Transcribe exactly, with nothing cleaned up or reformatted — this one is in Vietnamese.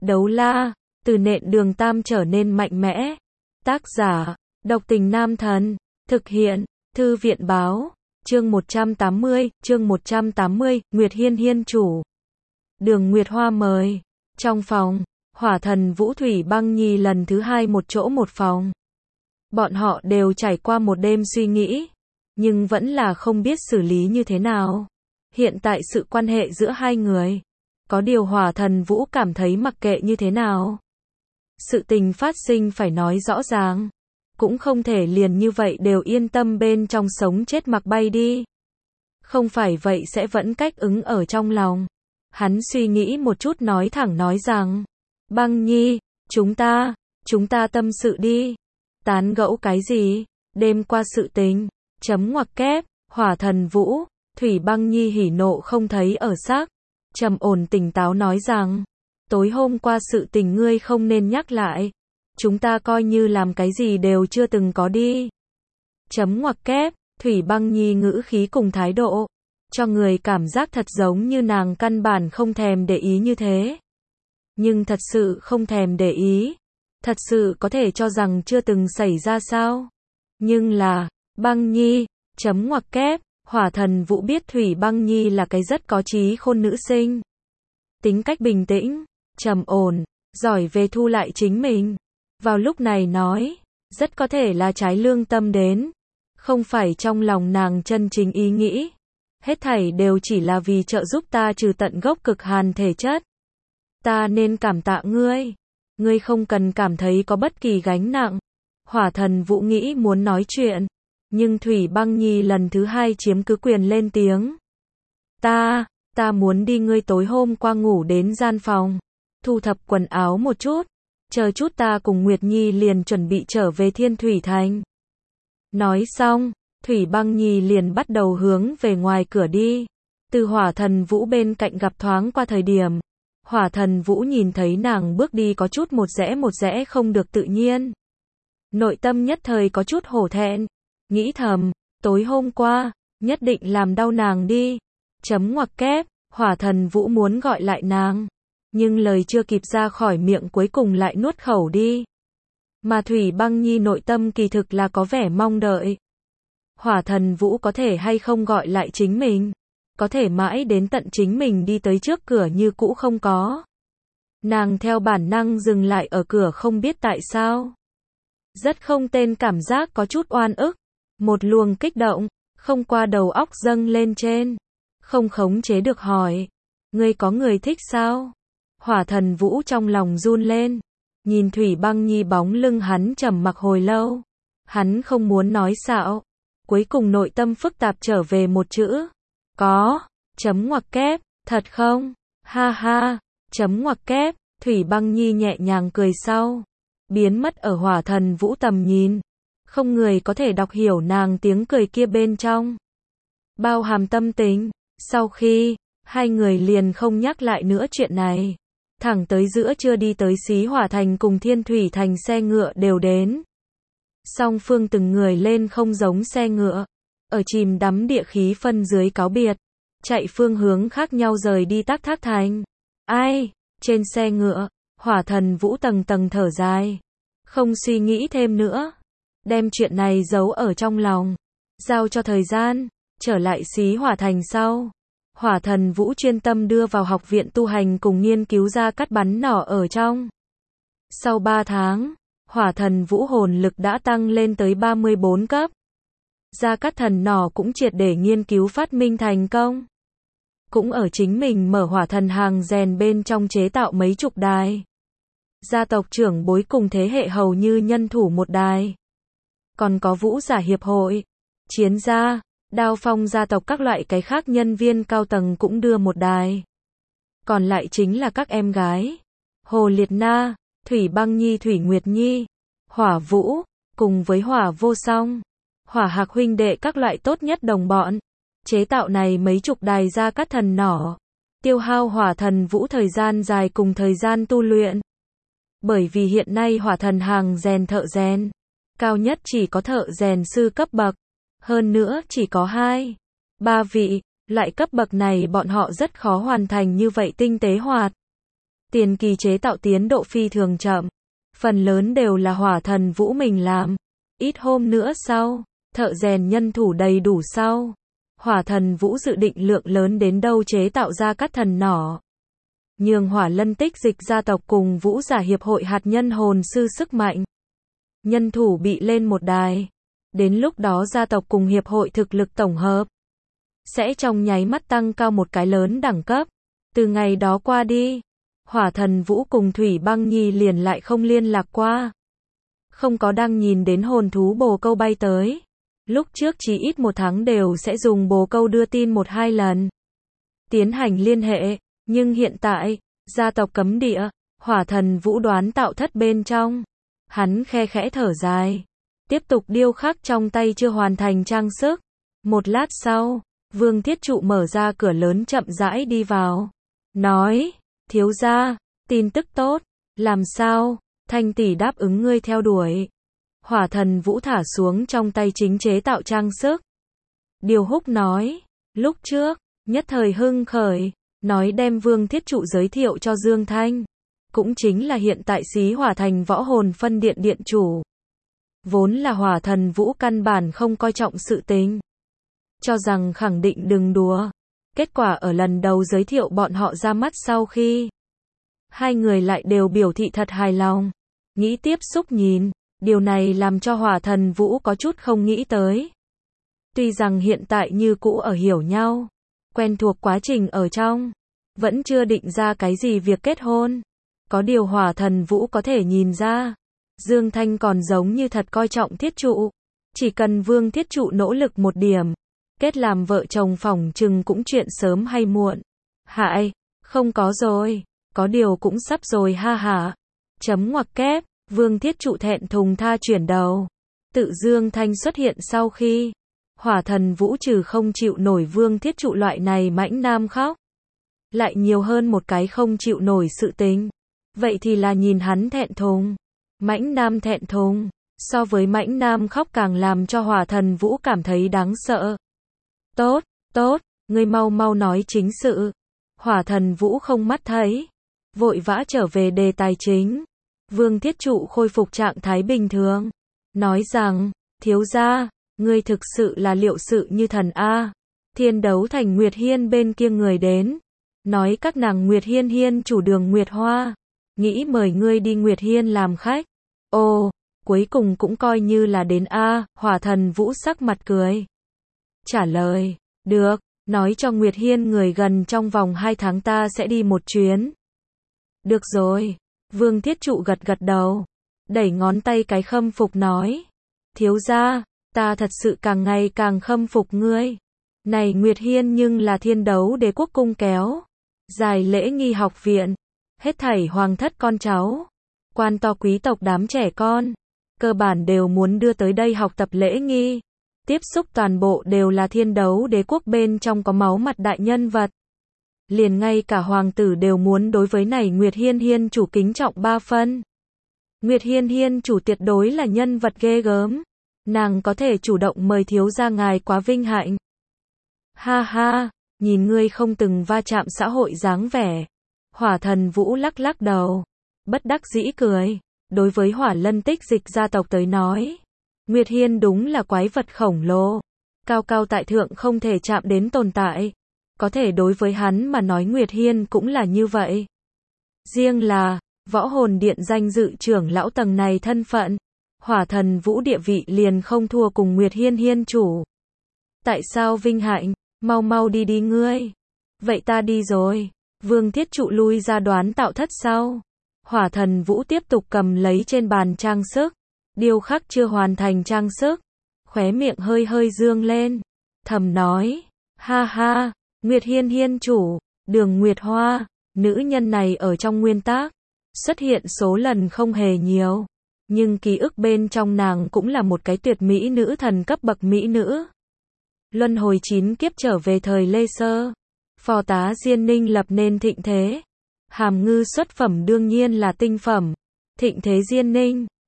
Đấu la, từ nện đường tam trở nên mạnh mẽ. Tác giả, độc tình nam thần. Thực hiện, thư viện báo. Chương một trăm tám mươi, chương một trăm tám mươi, Nguyệt Hiên Hiên chủ. Đường Nguyệt Hoa mời. Trong phòng, Hỏa Thần Vũ Thủy Băng Nhi lần thứ hai một chỗ một phòng. Bọn họ đều trải qua một đêm suy nghĩ, nhưng vẫn là không biết xử lý như thế nào. Hiện tại sự quan hệ giữa hai người, có điều Hỏa Thần Vũ cảm thấy mặc kệ như thế nào, sự tình phát sinh phải nói rõ ràng, cũng không thể liền như vậy đều yên tâm bên trong sống chết mặc bay đi. Không phải vậy sẽ vẫn cách ứng ở trong lòng. Hắn suy nghĩ một chút nói thẳng nói rằng, Băng Nhi, chúng ta, chúng ta tâm sự đi. Tán gẫu cái gì? Đêm qua sự tình, chấm ngoặc kép, Hỏa Thần Vũ, Thủy Băng Nhi hỉ nộ không thấy ở sắc, trầm ổn tỉnh táo nói rằng, tối hôm qua sự tình ngươi không nên nhắc lại, chúng ta coi như làm cái gì đều chưa từng có đi. Chấm ngoặc kép, Thủy Băng Nhi ngữ khí cùng thái độ, cho người cảm giác thật giống như nàng căn bản không thèm để ý như thế. Nhưng thật sự không thèm để ý, thật sự có thể cho rằng chưa từng xảy ra sao? Nhưng là, Băng Nhi, chấm ngoặc kép, Hỏa Thần Vũ biết Thủy Băng Nhi là cái rất có trí khôn nữ sinh. Tính cách bình tĩnh, trầm ổn, giỏi về thu lại chính mình. Vào lúc này nói, rất có thể là trái lương tâm đến. Không phải trong lòng nàng chân chính ý nghĩ. Hết thảy đều chỉ là vì trợ giúp ta trừ tận gốc cực hàn thể chất. Ta nên cảm tạ ngươi. Ngươi không cần cảm thấy có bất kỳ gánh nặng. Hỏa Thần Vũ nghĩ muốn nói chuyện, nhưng Thủy Băng Nhi lần thứ hai chiếm cứ quyền lên tiếng. Ta, ta muốn đi, ngươi tối hôm qua ngủ đến gian phòng, thu thập quần áo một chút, chờ chút ta cùng Nguyệt Nhi liền chuẩn bị trở về Thiên Thủy Thành. Nói xong, Thủy Băng Nhi liền bắt đầu hướng về ngoài cửa đi. Từ Hỏa Thần Vũ bên cạnh gặp thoáng qua thời điểm, Hỏa Thần Vũ nhìn thấy nàng bước đi có chút một rẽ một rẽ không được tự nhiên. Nội tâm nhất thời có chút hổ thẹn, nghĩ thầm, tối hôm qua, nhất định làm đau nàng đi. Chấm ngoặc kép, Hỏa Thần Vũ muốn gọi lại nàng, nhưng lời chưa kịp ra khỏi miệng cuối cùng lại nuốt khẩu đi. Mà Thủy Băng Nhi nội tâm kỳ thực là có vẻ mong đợi. Hỏa Thần Vũ có thể hay không gọi lại chính mình, có thể mãi đến tận chính mình đi tới trước cửa như cũ không có. Nàng theo bản năng dừng lại ở cửa không biết tại sao. Rất không tên cảm giác có chút oan ức, một luồng kích động, không qua đầu óc dâng lên trên. Không khống chế được hỏi, ngươi có người thích sao? Hỏa Thần Vũ trong lòng run lên, nhìn Thủy Băng Nhi bóng lưng hắn trầm mặc hồi lâu. Hắn không muốn nói xạo, cuối cùng nội tâm phức tạp trở về một chữ. Có, chấm ngoặc kép, thật không? Ha ha, chấm ngoặc kép, Thủy Băng Nhi nhẹ nhàng cười sau, biến mất ở Hỏa Thần Vũ tầm nhìn. Không người có thể đọc hiểu nàng tiếng cười kia bên trong bao hàm tâm tình. Sau khi, hai người liền không nhắc lại nữa chuyện này. Thẳng tới giữa trưa đi tới Xí Hỏa Thành cùng Thiên Thủy Thành xe ngựa đều đến. Song phương từng người lên không giống xe ngựa, ở chìm đắm địa khí phân dưới cáo biệt, chạy phương hướng khác nhau rời đi Tắc Thác Thành. Ai, trên xe ngựa, Hỏa Thần Vũ tầng tầng thở dài, không suy nghĩ thêm nữa, đem chuyện này giấu ở trong lòng, giao cho thời gian. Trở lại Xí Hỏa Thành sau, Hỏa Thần Vũ chuyên tâm đưa vào học viện tu hành cùng nghiên cứu ra cắt bắn nỏ ở trong. Sau ba tháng, Hỏa Thần Vũ hồn lực đã tăng lên tới ba mươi bốn cấp. Gia Cát Thần nỏ cũng triệt để nghiên cứu phát minh thành công. Cũng ở chính mình mở hỏa thần hàng rèn bên trong chế tạo mấy chục đài. Gia tộc trưởng bối cùng thế hệ hầu như nhân thủ một đài. Còn có vũ giả hiệp hội, chiến gia, Đao Phong gia tộc các loại cái khác nhân viên cao tầng cũng đưa một đài. Còn lại chính là các em gái, Hồ Liệt Na, Thủy Băng Nhi, Thủy Nguyệt Nhi, Hỏa Vũ, cùng với Hỏa Vô Song, Hỏa Hạc huynh đệ các loại tốt nhất đồng bọn. Chế tạo này mấy chục đài Gia Cát Thần nỏ, tiêu hao Hỏa Thần Vũ thời gian dài cùng thời gian tu luyện. Bởi vì hiện nay hỏa thần hàng rèn thợ rèn, cao nhất chỉ có thợ rèn sư cấp bậc, hơn nữa chỉ có hai, ba vị, loại cấp bậc này bọn họ rất khó hoàn thành như vậy tinh tế hoạt. Tiền kỳ chế tạo tiến độ phi thường chậm. Phần lớn đều là Hỏa Thần Vũ mình làm. Ít hôm nữa sau, thợ rèn nhân thủ đầy đủ sau. Hỏa Thần Vũ dự định lượng lớn đến đâu chế tạo ra các thần nỏ. Nhường Hỏa Lân Tích Dịch gia tộc cùng Vũ Giả Hiệp hội hạt nhân hồn sư sức mạnh. Nhân thủ bị lên một đài. Đến lúc đó gia tộc cùng hiệp hội thực lực tổng hợp sẽ trong nháy mắt tăng cao một cái lớn đẳng cấp. Từ ngày đó qua đi, Hỏa Thần Vũ cùng Thủy Băng Nhi liền lại không liên lạc qua. Không có đang nhìn đến hồn thú bồ câu bay tới. Lúc trước chỉ ít một tháng đều sẽ dùng bồ câu đưa tin một hai lần. Tiến hành liên hệ, nhưng hiện tại, gia tộc cấm địa, Hỏa Thần Vũ đoán tạo thất bên trong. Hắn khe khẽ thở dài. Tiếp tục điêu khắc trong tay chưa hoàn thành trang sức. Một lát sau, Vương Thiết Trụ mở ra cửa lớn chậm rãi đi vào. Nói, thiếu gia, tin tức tốt. Làm sao? Thanh tỷ đáp ứng ngươi theo đuổi. Hỏa Thần Vũ thả xuống trong tay chính chế tạo trang sức. Điều Húc nói, lúc trước, nhất thời hưng khởi, nói đem Vương Thiết Trụ giới thiệu cho Dương Thanh. Cũng chính là hiện tại Xí Hỏa Thành võ hồn phân điện điện chủ. Vốn là Hỏa Thần Vũ căn bản không coi trọng sự tình. Cho rằng khẳng định đừng đùa. Kết quả ở lần đầu giới thiệu bọn họ ra mắt sau khi. Hai người lại đều biểu thị thật hài lòng. Nghĩ tiếp xúc nhìn. Điều này làm cho Hỏa Thần Vũ có chút không nghĩ tới. Tuy rằng hiện tại như cũ ở hiểu nhau. Quen thuộc quá trình ở trong. Vẫn chưa định ra cái gì việc kết hôn. Có điều Hỏa Thần Vũ có thể nhìn ra. Dương Thanh còn giống như thật coi trọng Thiết Trụ. Chỉ cần Vương Thiết Trụ nỗ lực một điểm. Kết làm vợ chồng phỏng chừng cũng chuyện sớm hay muộn. Hại, không có rồi. Có điều cũng sắp rồi ha hả. Chấm ngoặc kép, Vương Thiết Trụ thẹn thùng tha chuyển đầu. Tự Dương Thanh xuất hiện sau khi. Hỏa Thần Vũ trừ không chịu nổi Vương Thiết Trụ loại này mãnh nam khóc. Lại nhiều hơn một cái không chịu nổi sự tình. Vậy thì là nhìn hắn thẹn thùng. Mãnh nam thẹn thùng. So với mãnh nam khóc càng làm cho Hỏa Thần Vũ cảm thấy đáng sợ. Tốt, tốt, ngươi mau mau nói chính sự. Hỏa Thần Vũ không mắt thấy. Vội vã trở về đề tài chính. Vương Thiết Trụ khôi phục trạng thái bình thường. Nói rằng, thiếu gia, ngươi thực sự là liệu sự như thần A. Thiên Đấu Thành Nguyệt Hiên bên kia người đến. Nói các nàng Nguyệt Hiên Hiên chủ đường Nguyệt Hoa. Nghĩ mời ngươi đi Nguyệt Hiên làm khách. Ồ, cuối cùng cũng coi như là đến A. Hỏa Thần Vũ sắc mặt cười. Trả lời, được, nói cho Nguyệt Hiên người gần trong vòng hai tháng ta sẽ đi một chuyến. Được rồi. Vương Thiết Trụ gật gật đầu. Đẩy ngón tay cái khâm phục nói. Thiếu gia, ta thật sự càng ngày càng khâm phục ngươi. Này Nguyệt Hiên nhưng là Thiên Đấu Đế quốc cung kéo. Dài lễ nghi học viện. Hết thảy hoàng thất con cháu. Quan to quý tộc đám trẻ con. Cơ bản đều muốn đưa tới đây học tập lễ nghi. Tiếp xúc toàn bộ đều là Thiên Đấu Đế quốc bên trong có máu mặt đại nhân vật. Liền ngay cả hoàng tử đều muốn đối với này Nguyệt Hiên Hiên chủ kính trọng ba phân. Nguyệt Hiên Hiên chủ tuyệt đối là nhân vật ghê gớm. Nàng có thể chủ động mời thiếu gia ngài quá vinh hạnh. Ha ha, nhìn ngươi không từng va chạm xã hội dáng vẻ. Hỏa Thần Vũ lắc lắc đầu. Bất đắc dĩ cười. Đối với Hỏa Lân Tích Dịch gia tộc tới nói. Nguyệt Hiên đúng là quái vật khổng lồ. Cao cao tại thượng không thể chạm đến tồn tại. Có thể đối với hắn mà nói Nguyệt Hiên cũng là như vậy. Riêng là, võ hồn điện danh dự trưởng lão tầng này thân phận. Hỏa Thần Vũ địa vị liền không thua cùng Nguyệt Hiên Hiên chủ. Tại sao vinh hạnh, mau mau đi đi ngươi. Vậy ta đi rồi. Vương Thiết Trụ lui ra đoán tạo thất sau. Hỏa Thần Vũ tiếp tục cầm lấy trên bàn trang sức. Điêu khắc chưa hoàn thành trang sức. Khóe miệng hơi hơi dương lên. Thầm nói, ha ha. Nguyệt Hiên Hiên chủ, đường Nguyệt Hoa, nữ nhân này ở trong nguyên tác, xuất hiện số lần không hề nhiều, nhưng ký ức bên trong nàng cũng là một cái tuyệt mỹ nữ thần cấp bậc mỹ nữ. Luân hồi chín kiếp trở về thời Lê Sơ, phò tá Diên Ninh lập nên thịnh thế. Hàm Ngư xuất phẩm đương nhiên là tinh phẩm, thịnh thế Diên Ninh,